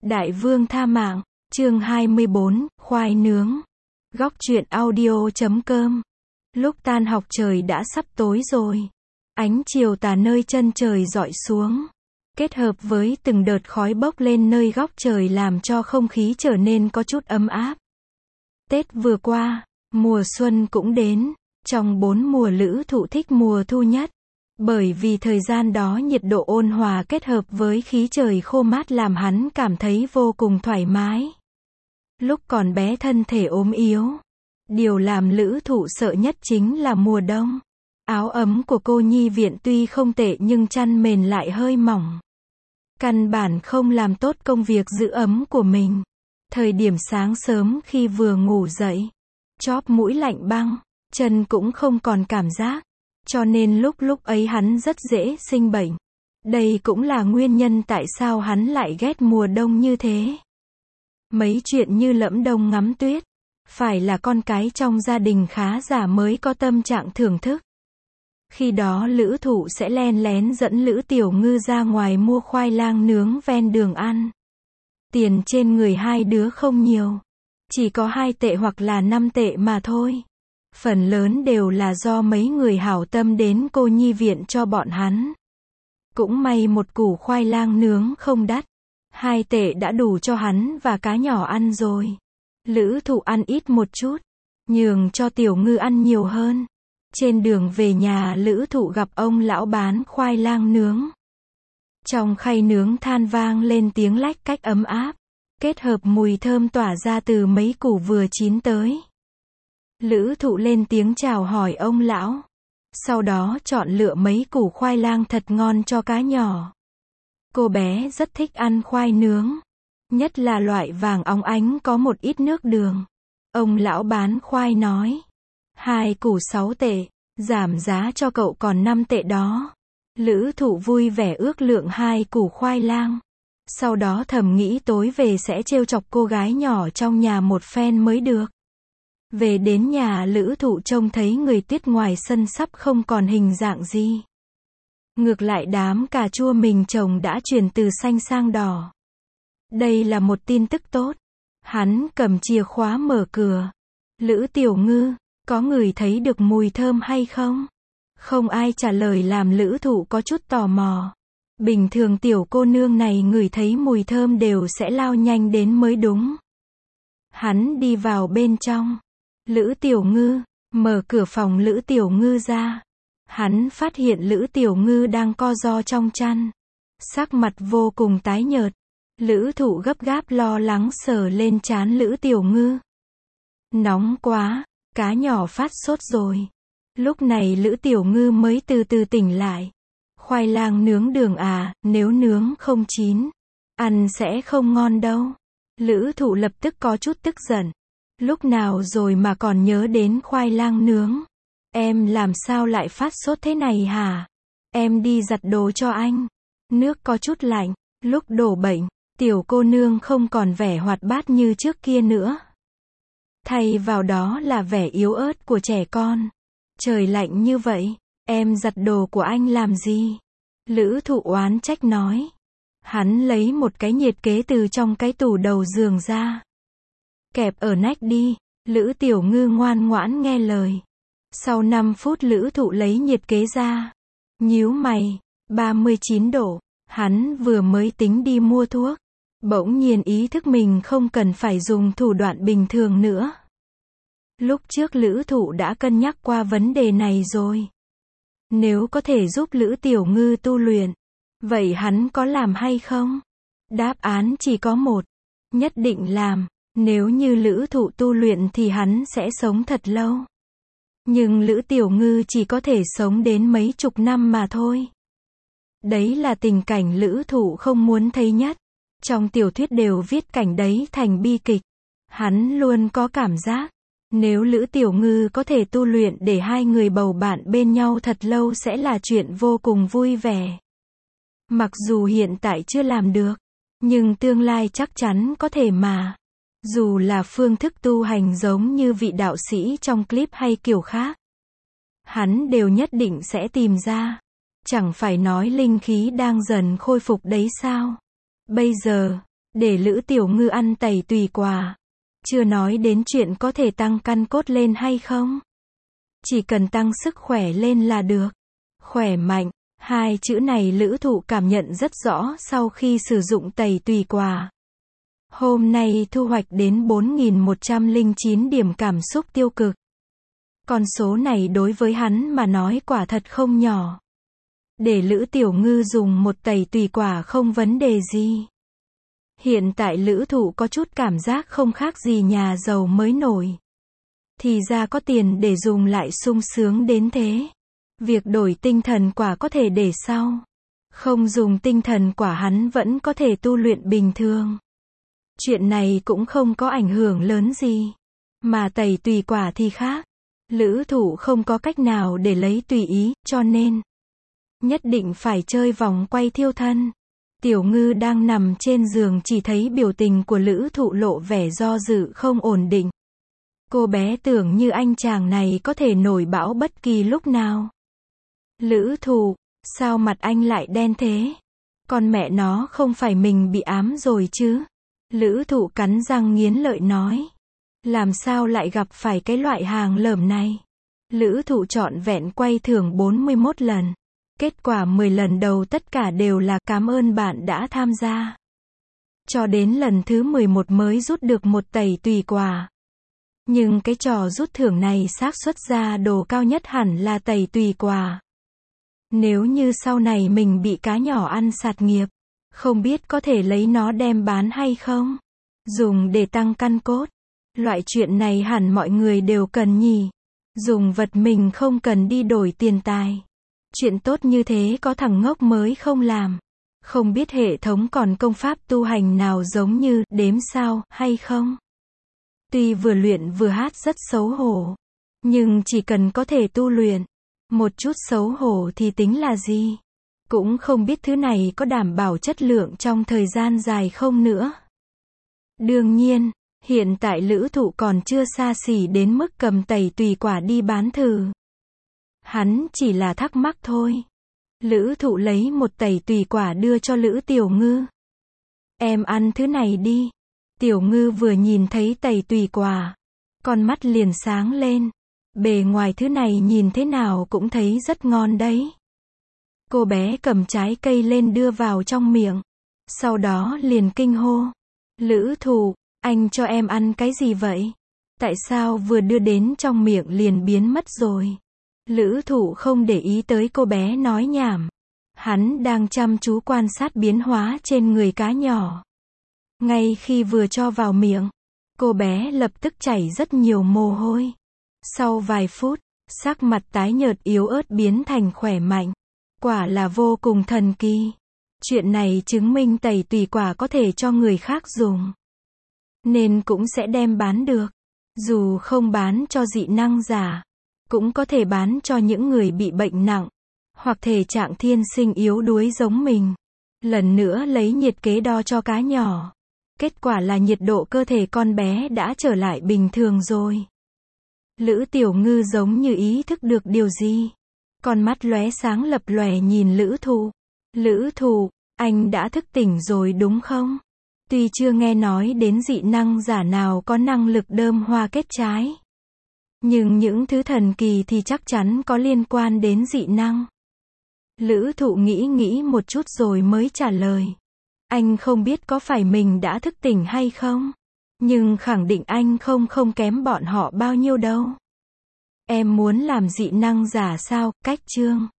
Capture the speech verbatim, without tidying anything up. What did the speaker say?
Đại vương tha mạng, chương hai mươi bốn, khoai nướng. Góc truyện audio chấm com. Lúc tan học trời đã sắp tối rồi. Ánh chiều tà nơi chân trời rọi xuống, kết hợp với từng đợt khói bốc lên nơi góc trời làm cho không khí trở nên có chút ấm áp. Tết vừa qua, mùa xuân cũng đến. Trong bốn mùa Lữ Thụ thích mùa thu nhất. Bởi vì thời gian đó nhiệt độ ôn hòa kết hợp với khí trời khô mát làm hắn cảm thấy vô cùng thoải mái. Lúc còn bé thân thể ốm yếu. Điều làm Lữ Thụ sợ nhất chính là mùa đông. Áo ấm của cô nhi viện tuy không tệ nhưng chăn mền lại hơi mỏng. Căn bản không làm tốt công việc giữ ấm của mình. Thời điểm sáng sớm khi vừa ngủ dậy, chóp mũi lạnh băng, chân cũng không còn cảm giác. Cho nên lúc lúc ấy hắn rất dễ sinh bệnh. Đây cũng là nguyên nhân tại sao hắn lại ghét mùa đông như thế. Mấy chuyện như lẫm đông ngắm tuyết, phải là con cái trong gia đình khá giả mới có tâm trạng thưởng thức. Khi đó Lữ Thụ sẽ len lén dẫn Lữ Tiểu Ngư ra ngoài mua khoai lang nướng ven đường ăn. Tiền trên người hai đứa không nhiều, chỉ có hai tệ hoặc là năm tệ mà thôi. Phần lớn đều là do mấy người hảo tâm đến cô nhi viện cho bọn hắn. Cũng may một củ khoai lang nướng không đắt. Hai tệ đã đủ cho hắn và cá nhỏ ăn rồi. Lữ Thụ ăn ít một chút, nhường cho Tiểu Ngư ăn nhiều hơn. Trên đường về nhà Lữ Thụ gặp ông lão bán khoai lang nướng. Trong khay nướng than vang lên tiếng lách cách ấm áp, kết hợp mùi thơm tỏa ra từ mấy củ vừa chín tới. Lữ Thụ lên tiếng chào hỏi ông lão. Sau đó chọn lựa mấy củ khoai lang thật ngon cho cá nhỏ. Cô bé rất thích ăn khoai nướng, nhất là loại vàng óng ánh có một ít nước đường. Ông lão bán khoai nói, hai củ sáu tệ, giảm giá cho cậu còn năm tệ đó. Lữ Thụ vui vẻ ước lượng hai củ khoai lang. Sau đó thầm nghĩ tối về sẽ trêu chọc cô gái nhỏ trong nhà một phen mới được. Về đến nhà Lữ Thụ trông thấy người tuyết ngoài sân sắp không còn hình dạng gì. Ngược lại đám cà chua mình trồng đã chuyển từ xanh sang đỏ. Đây là một tin tức tốt. Hắn cầm chìa khóa mở cửa. Lữ Tiểu Ngư, có người thấy được mùi thơm hay không? Không ai trả lời làm Lữ Thụ có chút tò mò. Bình thường tiểu cô nương này ngửi thấy mùi thơm đều sẽ lao nhanh đến mới đúng. Hắn đi vào bên trong. Lữ Tiểu Ngư, mở cửa phòng Lữ Tiểu Ngư ra. Hắn phát hiện Lữ Tiểu Ngư đang co ro trong chăn. Sắc mặt vô cùng tái nhợt. Lữ Thụ gấp gáp lo lắng sờ lên trán Lữ Tiểu Ngư. Nóng quá, cá nhỏ phát sốt rồi. Lúc này Lữ Tiểu Ngư mới từ từ tỉnh lại. Khoai lang nướng đường à, nếu nướng không chín, ăn sẽ không ngon đâu. Lữ Thụ lập tức có chút tức giận. Lúc nào rồi mà còn nhớ đến khoai lang nướng? Em làm sao lại phát sốt thế này hả? Em đi giặt đồ cho anh. Nước có chút lạnh. Lúc đổ bệnh, tiểu cô nương không còn vẻ hoạt bát như trước kia nữa. Thay vào đó là vẻ yếu ớt của trẻ con. Trời lạnh như vậy, em giặt đồ của anh làm gì? Lữ Thụ oán trách nói. Hắn lấy một cái nhiệt kế từ trong cái tủ đầu giường ra. Kẹp ở nách đi. Lữ Tiểu Ngư ngoan ngoãn nghe lời. Sau năm phút Lữ Thụ lấy nhiệt kế ra. Nhíu mày, ba mươi chín độ. Hắn vừa mới tính đi mua thuốc. Bỗng nhiên ý thức mình không cần phải dùng thủ đoạn bình thường nữa. Lúc trước Lữ Thụ đã cân nhắc qua vấn đề này rồi. Nếu có thể giúp Lữ Tiểu Ngư tu luyện, vậy hắn có làm hay không? Đáp án chỉ có một. Nhất định làm. Nếu như Lữ Thụ tu luyện thì hắn sẽ sống thật lâu. Nhưng Lữ Tiểu Ngư chỉ có thể sống đến mấy chục năm mà thôi. Đấy là tình cảnh Lữ Thụ không muốn thấy nhất. Trong tiểu thuyết đều viết cảnh đấy thành bi kịch. Hắn luôn có cảm giác, nếu Lữ Tiểu Ngư có thể tu luyện để hai người bầu bạn bên nhau thật lâu sẽ là chuyện vô cùng vui vẻ. Mặc dù hiện tại chưa làm được, nhưng tương lai chắc chắn có thể mà. Dù là phương thức tu hành giống như vị đạo sĩ trong clip hay kiểu khác, hắn đều nhất định sẽ tìm ra. Chẳng phải nói linh khí đang dần khôi phục đấy sao? Bây giờ, để Lữ Tiểu Ngư ăn tẩy tùy quả. Chưa nói đến chuyện có thể tăng căn cốt lên hay không. Chỉ cần tăng sức khỏe lên là được. Khỏe mạnh, hai chữ này Lữ Thụ cảm nhận rất rõ sau khi sử dụng tẩy tùy quả. Hôm nay thu hoạch đến bốn nghìn một trăm lẻ chín điểm cảm xúc tiêu cực. Con số này đối với hắn mà nói quả thật không nhỏ. Để Lữ Tiểu Ngư dùng một tẩy tùy quả không vấn đề gì. Hiện tại Lữ Thụ có chút cảm giác không khác gì nhà giàu mới nổi. Thì ra có tiền để dùng lại sung sướng đến thế. Việc đổi tinh thần quả có thể để sau. Không dùng tinh thần quả hắn vẫn có thể tu luyện bình thường. Chuyện này cũng không có ảnh hưởng lớn gì. Mà tẩy tùy quả thì khác. Lữ Thụ không có cách nào để lấy tùy ý, cho nên nhất định phải chơi vòng quay thiêu thân. Tiểu Ngư đang nằm trên giường chỉ thấy biểu tình của Lữ Thụ lộ vẻ do dự không ổn định. Cô bé tưởng như anh chàng này có thể nổi bão bất kỳ lúc nào. Lữ Thụ, sao mặt anh lại đen thế? Con mẹ nó không phải mình bị ám rồi chứ? Lữ Thụ cắn răng nghiến lợi nói. Làm sao lại gặp phải cái loại hàng lởm này? Lữ Thụ trọn vẹn quay thưởng bốn mươi mốt lần. Kết quả mười lần đầu tất cả đều là cảm ơn bạn đã tham gia. Cho đến lần thứ mười một mới rút được một tẩy tùy quả. Nhưng cái trò rút thưởng này xác suất ra đồ cao nhất hẳn là tẩy tùy quả. Nếu như sau này mình bị cá nhỏ ăn sạt nghiệp, không biết có thể lấy nó đem bán hay không? Dùng để tăng căn cốt. Loại chuyện này hẳn mọi người đều cần nhỉ. Dùng vật mình không cần đi đổi tiền tài. Chuyện tốt như thế có thằng ngốc mới không làm. Không biết hệ thống còn công pháp tu hành nào giống như đếm sao hay không? Tuy vừa luyện vừa hát rất xấu hổ. Nhưng chỉ cần có thể tu luyện. Một chút xấu hổ thì tính là gì? Cũng không biết thứ này có đảm bảo chất lượng trong thời gian dài không nữa. Đương nhiên, hiện tại Lữ Thụ còn chưa xa xỉ đến mức cầm tẩy tùy quả đi bán thử. Hắn chỉ là thắc mắc thôi. Lữ Thụ lấy một tẩy tùy quả đưa cho Lữ Tiểu Ngư. Em ăn thứ này đi. Tiểu Ngư vừa nhìn thấy tẩy tùy quả, con mắt liền sáng lên. Bề ngoài thứ này nhìn thế nào cũng thấy rất ngon đấy. Cô bé cầm trái cây lên đưa vào trong miệng. Sau đó liền kinh hô. Lữ Thụ, anh cho em ăn cái gì vậy? Tại sao vừa đưa đến trong miệng liền biến mất rồi? Lữ Thụ không để ý tới cô bé nói nhảm. Hắn đang chăm chú quan sát biến hóa trên người cá nhỏ. Ngay khi vừa cho vào miệng, cô bé lập tức chảy rất nhiều mồ hôi. Sau vài phút, sắc mặt tái nhợt yếu ớt biến thành khỏe mạnh. Quả là vô cùng thần kỳ. Chuyện này chứng minh tẩy tùy quả có thể cho người khác dùng. Nên cũng sẽ đem bán được. Dù không bán cho dị năng giả, cũng có thể bán cho những người bị bệnh nặng, hoặc thể trạng thiên sinh yếu đuối giống mình. Lần nữa lấy nhiệt kế đo cho cá nhỏ. Kết quả là nhiệt độ cơ thể con bé đã trở lại bình thường rồi. Lữ Tiểu Ngư giống như ý thức được điều gì. Con mắt lóe sáng lập lòe nhìn Lữ Thụ. Lữ Thụ, anh đã thức tỉnh rồi đúng không? Tuy chưa nghe nói đến dị năng giả nào có năng lực đơm hoa kết trái. Nhưng những thứ thần kỳ thì chắc chắn có liên quan đến dị năng. Lữ Thụ nghĩ nghĩ một chút rồi mới trả lời. Anh không biết có phải mình đã thức tỉnh hay không? Nhưng khẳng định anh không không kém bọn họ bao nhiêu đâu. Em muốn làm dị năng giả sao? Cách chương